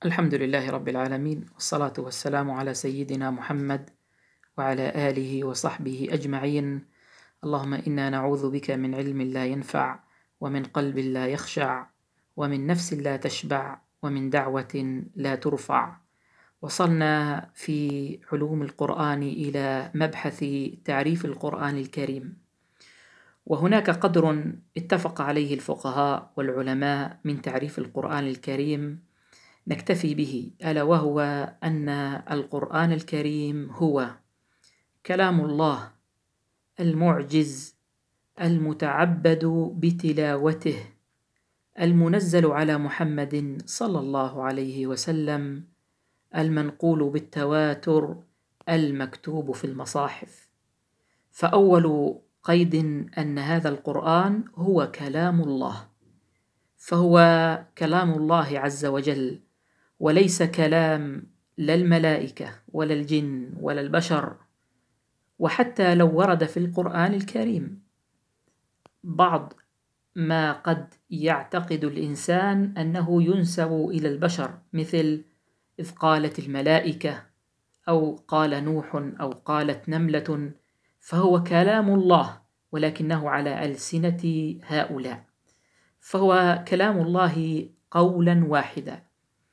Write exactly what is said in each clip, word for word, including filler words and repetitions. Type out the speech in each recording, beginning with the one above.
الحمد لله رب العالمين، والصلاة والسلام على سيدنا محمد وعلى آله وصحبه أجمعين. اللهم إنا نعوذ بك من علم لا ينفع، ومن قلب لا يخشع، ومن نفس لا تشبع، ومن دعوة لا ترفع. وصلنا في علوم القرآن إلى مبحث تعريف القرآن الكريم، وهناك قدر اتفق عليه الفقهاء والعلماء من تعريف القرآن الكريم نكتفي به، ألا وهو أن القرآن الكريم هو كلام الله المعجز المتعبد بتلاوته، المنزل على محمد صلى الله عليه وسلم، المنقول بالتواتر، المكتوب في المصاحف. فأول قيد أن هذا القرآن هو كلام الله، فهو كلام الله عز وجل، وليس كلام لا الملائكة ولا الجن ولا البشر. وحتى لو ورد في القرآن الكريم بعض ما قد يعتقد الإنسان أنه ينسب إلى البشر، مثل إذ قالت الملائكة، أو قال نوح، أو قالت نملة، فهو كلام الله ولكنه على ألسنة هؤلاء، فهو كلام الله قولا واحدا.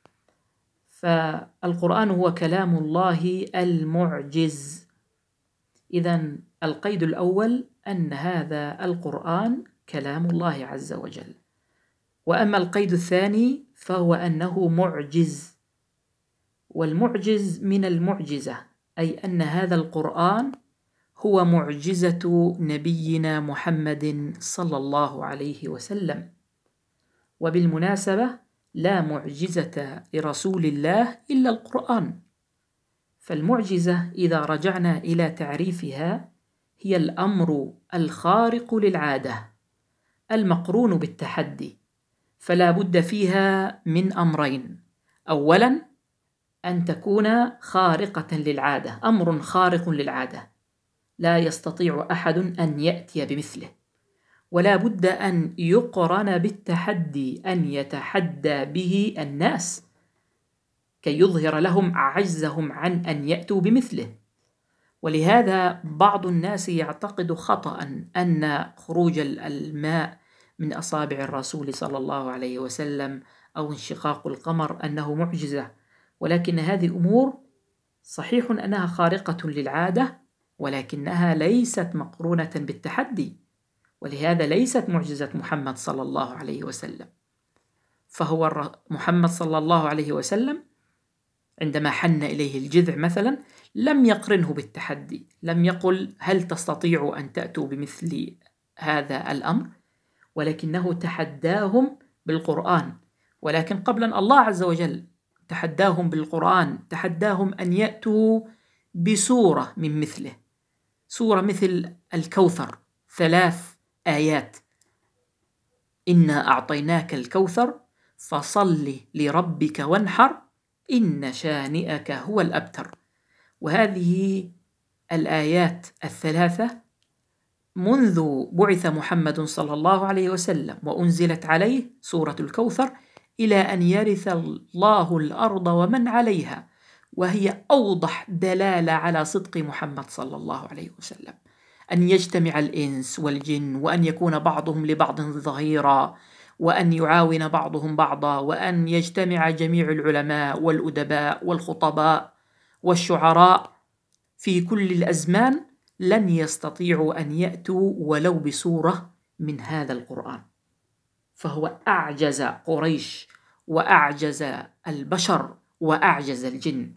فالقرآن هو كلام الله المعجز. إذن القيد الأول أن هذا القرآن كلام الله عز وجل. وأما القيد الثاني فهو أنه معجز، والمعجز من المعجزة، أي أن هذا القرآن هو معجزة نبينا محمد صلى الله عليه وسلم. وبالمناسبة لا معجزة لرسول الله إلا القرآن. فالمعجزة إذا رجعنا إلى تعريفها هي الأمر الخارق للعادة المقرون بالتحدي، فلا بد فيها من أمرين: أولا أن تكون خارقة للعادة، أمر خارق للعادة لا يستطيع أحد أن يأتي بمثله، ولا بد أن يقرن بالتحدي، أن يتحدى به الناس كي يظهر لهم عجزهم عن أن يأتوا بمثله. ولهذا بعض الناس يعتقد خطأ أن خروج الماء من أصابع الرسول صلى الله عليه وسلم أو انشقاق القمر أنه معجزة، ولكن هذه أمور صحيح أنها خارقة للعادة، ولكنها ليست مقرونة بالتحدي، ولهذا ليست معجزة محمد صلى الله عليه وسلم. فهو محمد صلى الله عليه وسلم عندما حن إليه الجذع مثلا لم يقرنه بالتحدي، لم يقل هل تستطيع أن تأتوا بمثل هذا الأمر، ولكنه تحداهم بالقرآن. ولكن قبلا الله عز وجل تحداهم بالقرآن، تحداهم أن يأتوا بسورة من مثله، سورة مثل الكوثر، ثلاث آيات: إنا أعطيناك الكوثر فصل لربك وانحر إن شانئك هو الأبتر. وهذه الآيات الثلاثة منذ بعث محمد صلى الله عليه وسلم وأنزلت عليه سورة الكوثر إلى أن يرث الله الأرض ومن عليها، وهي أوضح دلالة على صدق محمد صلى الله عليه وسلم، أن يجتمع الإنس والجن، وأن يكون بعضهم لبعض ظهيرا، وأن يعاون بعضهم بعضا، وأن يجتمع جميع العلماء والأدباء والخطباء والشعراء في كل الأزمان، لن يستطيعوا أن يأتوا ولو بسورة من هذا القرآن. فهو أعجز قريش وأعجز البشر وأعجز الجن.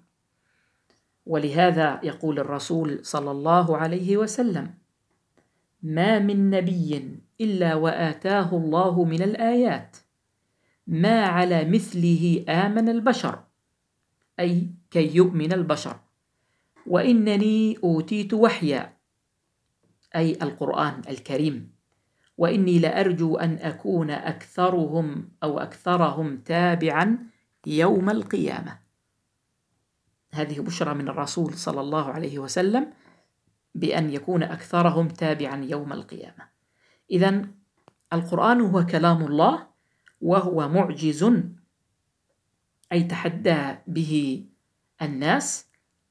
ولهذا يقول الرسول صلى الله عليه وسلم: ما من نبي إلا وآتاه الله من الآيات ما على مثله آمن البشر، أي كي يؤمن البشر، وإنني أوتيت وحيا، أي القرآن الكريم، وإني لأرجو أن أكون أكثرهم أو أكثرهم تابعا يوم القيامة. هذه بشرى من الرسول صلى الله عليه وسلم بأن يكون أكثرهم تابعا يوم القيامة. إذن القرآن هو كلام الله، وهو معجز، أي تحدى به الناس،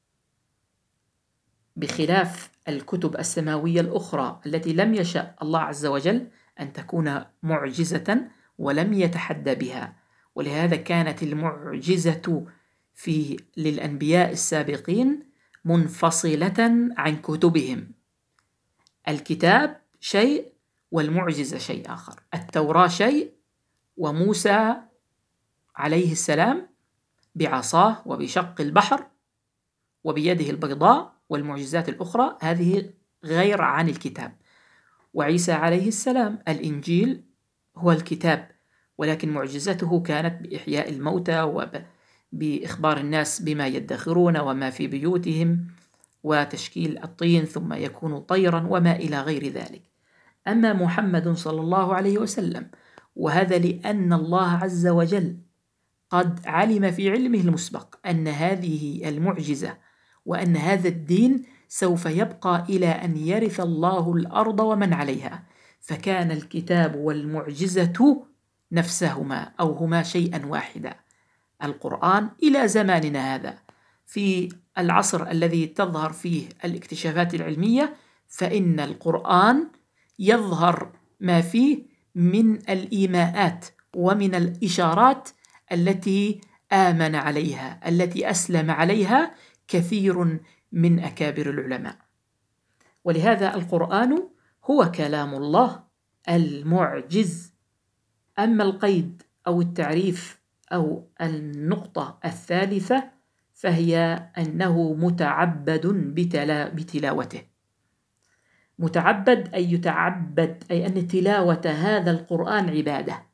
بخلاف الكتب السماوية الأخرى التي لم يشأ الله عز وجل أن تكون معجزة ولم يتحدى بها. ولهذا كانت المعجزة في للأنبياء السابقين منفصلة عن كتبهم. الكتاب شيء والمعجزة شيء آخر. التوراة شيء، وموسى عليه السلام بعصاه وبشق البحر وبيده البيضاء والمعجزات الأخرى هذه غير عن الكتاب. وعيسى عليه السلام الإنجيل هو الكتاب، ولكن معجزته كانت بإحياء الموتى وبإخبار الناس بما يدخرون وما في بيوتهم وتشكيل الطين ثم يكون طيرا وما إلى غير ذلك. أما محمد صلى الله عليه وسلم، وهذا لأن الله عز وجل قد علم في علمه المسبق أن هذه المعجزة وأن هذا الدين سوف يبقى إلى أن يرث الله الأرض ومن عليها، فكان الكتاب والمعجزة نفسهما أو هما شيئا واحدا. القرآن إلى زماننا هذا في العصر الذي تظهر فيه الاكتشافات العلمية، فإن القرآن يظهر ما فيه من الإيماءات ومن الإشارات التي آمن عليها، التي أسلم عليها كثير من أكابر العلماء. ولهذا القرآن هو كلام الله المعجز. أما القيد أو التعريف أو النقطة الثالثة فهي أنه متعبد بتلا بتلاوته. متعبد أي يتعبد، أي أن تلاوة هذا القرآن عبادة.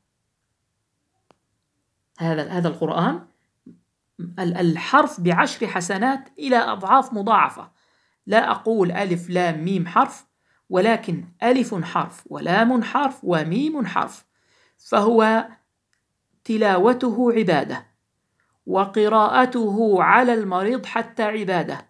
هذا هذا القرآن الحرف بعشر حسنات إلى أضعاف مضاعفة. لا أقول ألف لام ميم حرف، ولكن ألف حرف ولام حرف وميم حرف، فهو تلاوته عبادة، وقراءته على المريض حتى عبادة،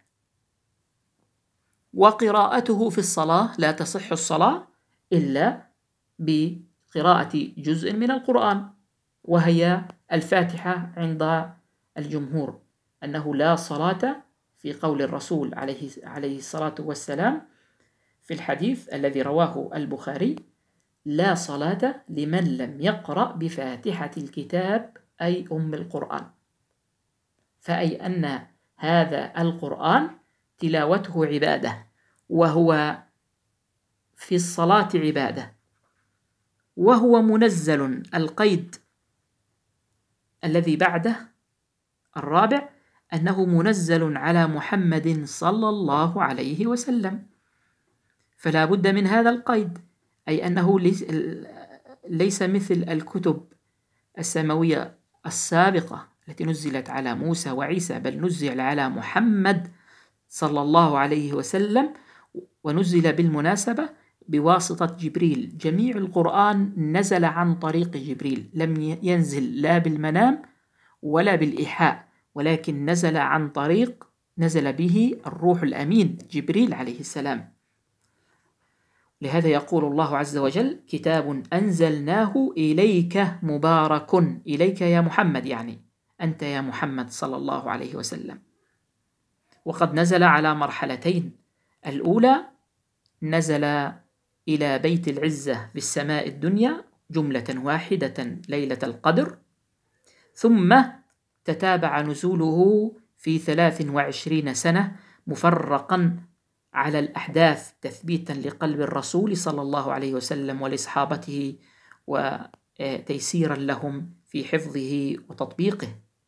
وقراءته في الصلاة لا تصح الصلاة إلا بقراءة جزء من القرآن، وهي الفاتحة عند الجمهور، أنه لا صلاة في قول الرسول عليه عليه الصلاة والسلام في الحديث الذي رواه البخاري: لا صلاة لمن لم يقرأ بفاتحة الكتاب أي أم القرآن. فأي أن هذا القرآن تلاوته عبادة، وهو في الصلاة عبادة، وهو منزل. القيد الذي بعده الرابع أنه منزل على محمد صلى الله عليه وسلم، فلا بد من هذا القيد، أي أنه ليس مثل الكتب السماوية السابقة التي نزلت على موسى وعيسى، بل نزل على محمد صلى الله عليه وسلم، ونزل بالمناسبة بواسطة جبريل. جميع القرآن نزل عن طريق جبريل، لم ينزل لا بالمنام ولا بالإيحاء، ولكن نزل عن طريق نزل به الروح الأمين جبريل عليه السلام. لهذا يقول الله عز وجل: كتاب أنزلناه إليك مبارك. إليك يا محمد، يعني أنت يا محمد صلى الله عليه وسلم. وقد نزل على مرحلتين: الأولى نزل إلى بيت العزة في السماء الدنيا جملة واحدة ليلة القدر، ثم تتابع نزوله في ثلاث وعشرين سنة مفرقا على الأحداث تثبيتا لقلب الرسول صلى الله عليه وسلم ولأصحابته وتيسيرا لهم في حفظه وتطبيقه.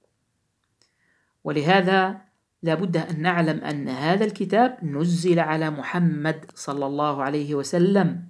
ولهذا لا بد أن نعلم أن هذا الكتاب نزل على محمد صلى الله عليه وسلم،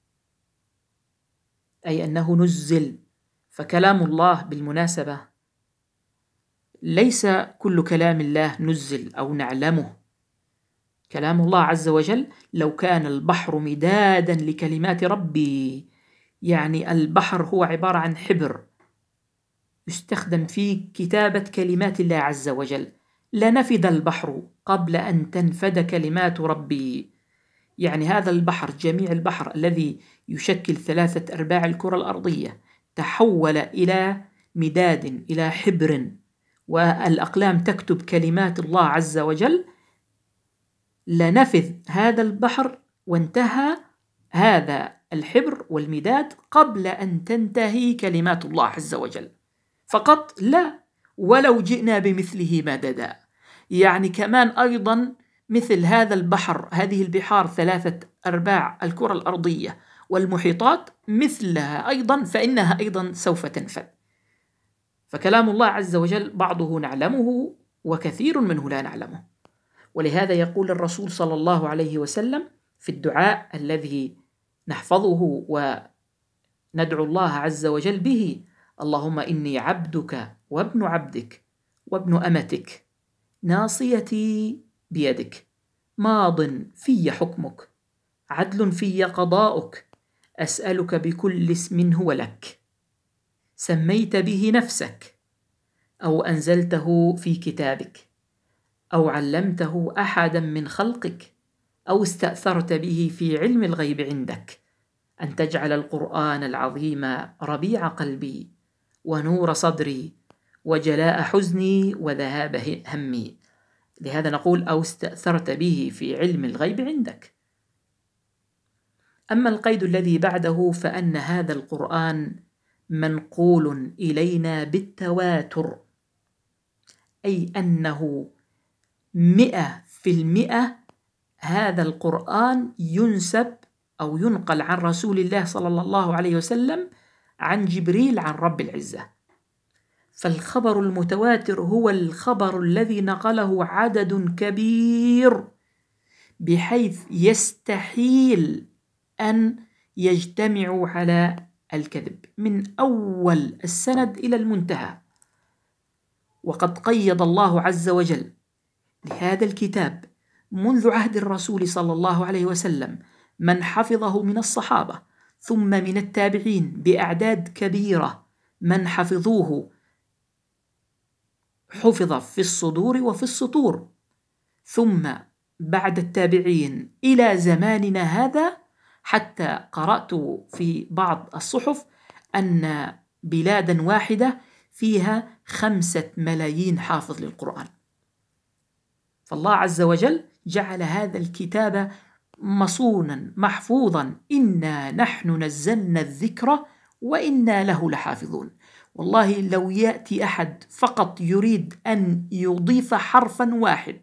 أي أنه نزل. فكلام الله بالمناسبة ليس كل كلام الله نزل أو نعلمه. كلام الله عز وجل لو كان البحر مدادا لكلمات ربي، يعني البحر هو عبارة عن حبر يستخدم في كتابة كلمات الله عز وجل، لنفد البحر قبل أن تنفد كلمات ربي. يعني هذا البحر، جميع البحر الذي يشكل ثلاثة أرباع الكرة الأرضية، تحول إلى مداد، إلى حبر، والأقلام تكتب كلمات الله عز وجل لنفذ هذا البحر وانتهى هذا الحبر والمداد قبل أن تنتهي كلمات الله عز وجل. فقط لا، ولو جئنا بمثله مددا، يعني كمان أيضا مثل هذا البحر، هذه البحار ثلاثة أرباع الكرة الأرضية والمحيطات مثلها أيضا، فإنها أيضا سوف تنفذ. فكلام الله عز وجل بعضه نعلمه وكثير منه لا نعلمه. ولهذا يقول الرسول صلى الله عليه وسلم في الدعاء الذي نحفظه وندعو الله عز وجل به: اللهم إني عبدك وابن عبدك وابن أمتك، ناصيتي بيدك، ماض في حكمك، عدل في قضاؤك، أسألك بكل اسم هو لك، سميت به نفسك أو أنزلته في كتابك أو علمته أحدا من خلقك أو استأثرت به في علم الغيب عندك، أن تجعل القرآن العظيم ربيع قلبي ونور صدري وجلاء حزني وذهاب همي. لهذا نقول أو استأثرت به في علم الغيب عندك. أما القيد الذي بعده فأن هذا القرآن منقول إلينا بالتواتر، أي أنه مئة في المئة هذا القرآن ينسب أو ينقل عن رسول الله صلى الله عليه وسلم عن جبريل عن رب العزة. فالخبر المتواتر هو الخبر الذي نقله عدد كبير بحيث يستحيل أن يجتمعوا على الكذب من أول السند إلى المنتهى. وقد قيد الله عز وجل لهذا الكتاب منذ عهد الرسول صلى الله عليه وسلم من حفظه من الصحابة ثم من التابعين بأعداد كبيرة، من حفظوه حفظ في الصدور وفي السطور، ثم بعد التابعين إلى زماننا هذا، حتى قرأت في بعض الصحف أن بلادا واحدة فيها خمسة ملايين حافظ للقرآن. فالله عز وجل جعل هذا الكتاب مصونا محفوظا: إنا نحن نزلنا الذكر وإنا له لحافظون. والله لو يأتي أحد فقط يريد أن يضيف حرفا واحد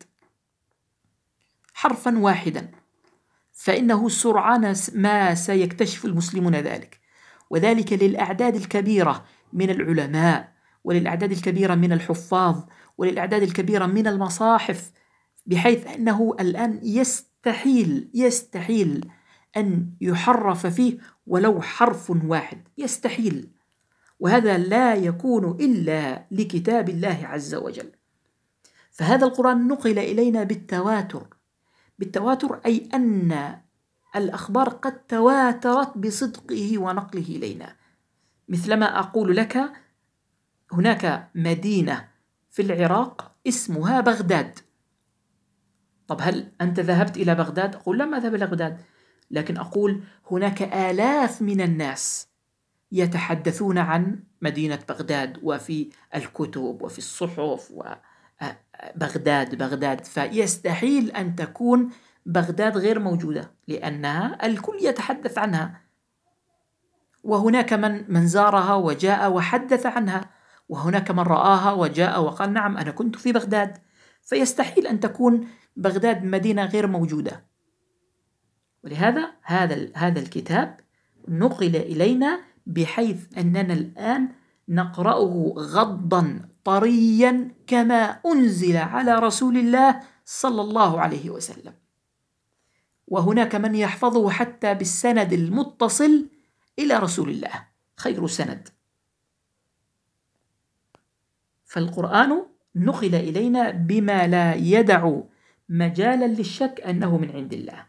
حرفا واحدا فإنه سرعان ما سيكتشف المسلمون ذلك، وذلك للأعداد الكبيرة من العلماء وللأعداد الكبيرة من الحفاظ وللأعداد الكبيرة من المصاحف، بحيث أنه الآن يستحيل يستحيل أن يحرف فيه ولو حرف واحد، يستحيل. وهذا لا يكون إلا لكتاب الله عز وجل. فهذا القرآن نقل إلينا بالتواتر، بالتواتر أي أن الأخبار قد تواترت بصدقه ونقله إلينا. مثلما أقول لك هناك مدينة في العراق اسمها بغداد. طب هل أنت ذهبت إلى بغداد؟ أقول لم أذهب إلى بغداد، لكن أقول هناك آلاف من الناس يتحدثون عن مدينة بغداد وفي الكتب وفي الصحف وبغداد بغداد، فيستحيل أن تكون بغداد غير موجودة لأنها الكل يتحدث عنها، وهناك من من زارها وجاء وحدث عنها، وهناك من رآها وجاء وقال نعم أنا كنت في بغداد، فيستحيل أن تكون بغداد مدينة غير موجودة. ولهذا هذا هذا الكتاب نقل إلينا بحيث أننا الآن نقرأه غضا طريا كما أنزل على رسول الله صلى الله عليه وسلم. وهناك من يحفظه حتى بالسند المتصل إلى رسول الله، خير سند. فالقرآن نقل إلينا بما لا يدع مجالا للشك أنه من عند الله.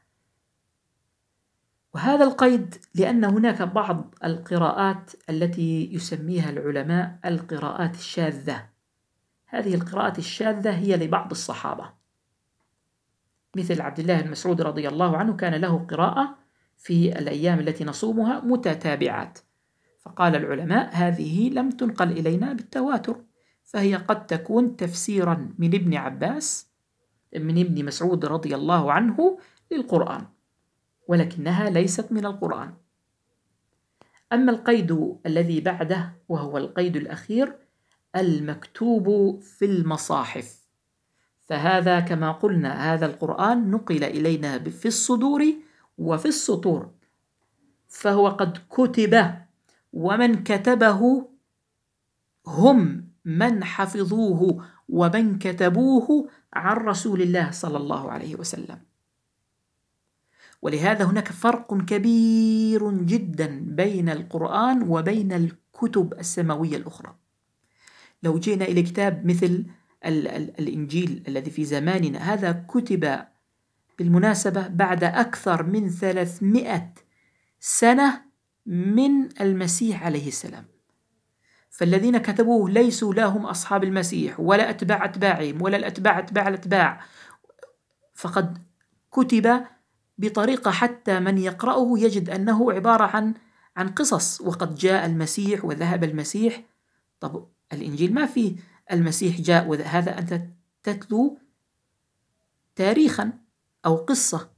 وهذا القيد لأن هناك بعض القراءات التي يسميها العلماء القراءات الشاذة. هذه القراءات الشاذة هي لبعض الصحابة، مثل عبد الله بن مسعود رضي الله عنه كان له قراءة في الأيام التي نصومها متتابعات، فقال العلماء هذه لم تنقل إلينا بالتواتر، فهي قد تكون تفسيرا من ابن عباس من ابن مسعود رضي الله عنه للقرآن، ولكنها ليست من القرآن. أما القيد الذي بعده وهو القيد الأخير، المكتوب في المصاحف، فهذا كما قلنا هذا القرآن نقل إلينا في الصدور وفي السطور، فهو قد كتب، ومن كتبه هم من حفظوه ومن كتبوه عن رسول الله صلى الله عليه وسلم. ولهذا هناك فرق كبير جدا بين القرآن وبين الكتب السماوية الأخرى. لو جئنا إلى كتاب مثل ال ال الإنجيل الذي في زماننا، هذا كتب بالمناسبة بعد أكثر من ثلاثمائة سنة من المسيح عليه السلام، فالذين كتبوه ليسوا لهم أصحاب المسيح ولا أتباع أتباعهم ولا الأتباع أتباع الأتباع، فقد كتب بطريقة حتى من يقرأه يجد أنه عبارة عن عن قصص، وقد جاء المسيح وذهب المسيح. طب الإنجيل ما فيه المسيح جاء وهذا أنت تتلو تاريخا أو قصة.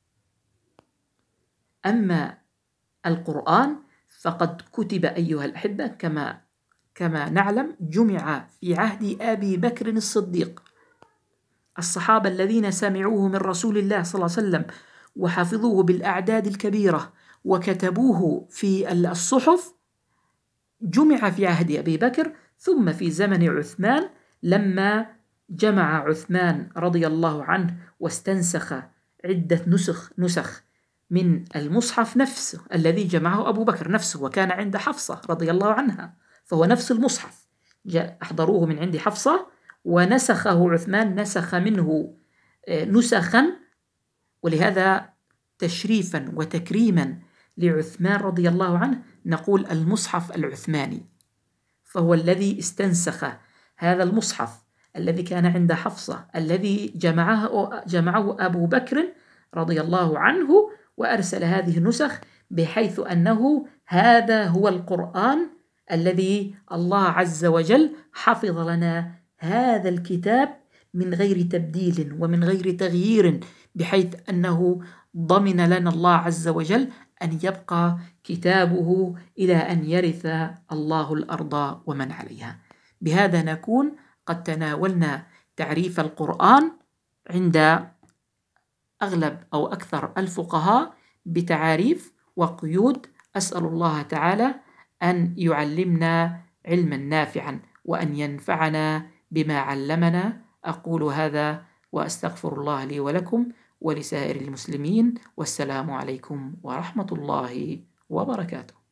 أما القرآن فقد كتب أيها الأحبة كما كما نعلم جمع في عهد أبي بكر الصديق. الصحابة الذين سمعوه من رسول الله صلى الله عليه وسلم وحفظوه بالأعداد الكبيرة وكتبوه في الصحف جمع في عهد أبي بكر، ثم في زمن عثمان لما جمع عثمان رضي الله عنه واستنسخ عدة نسخ نسخ من المصحف نفسه الذي جمعه أبو بكر نفسه، وكان عند حفصة رضي الله عنها، فهو نفس المصحف جاء أحضروه من عند حفصة ونسخه عثمان، نسخ منه نسخا. ولهذا تشريفا وتكريما لعثمان رضي الله عنه نقول المصحف العثماني، فهو الذي استنسخ هذا المصحف الذي كان عند حفصة الذي جمعه جمعه أبو بكر رضي الله عنه، وأرسل هذه النسخ بحيث أنه هذا هو القرآن الذي الله عز وجل حفظ لنا هذا الكتاب من غير تبديل ومن غير تغيير، بحيث أنه ضمن لنا الله عز وجل أن يبقى كتابه إلى أن يرث الله الأرض ومن عليها. بهذا نكون قد تناولنا تعريف القرآن عند أغلب أو أكثر الفقهاء بتعاريف وقيود. أسأل الله تعالى أن يعلمنا علما نافعا وأن ينفعنا بما علمنا. أقول هذا وأستغفر الله لي ولكم ولسائر المسلمين، والسلام عليكم ورحمة الله وبركاته.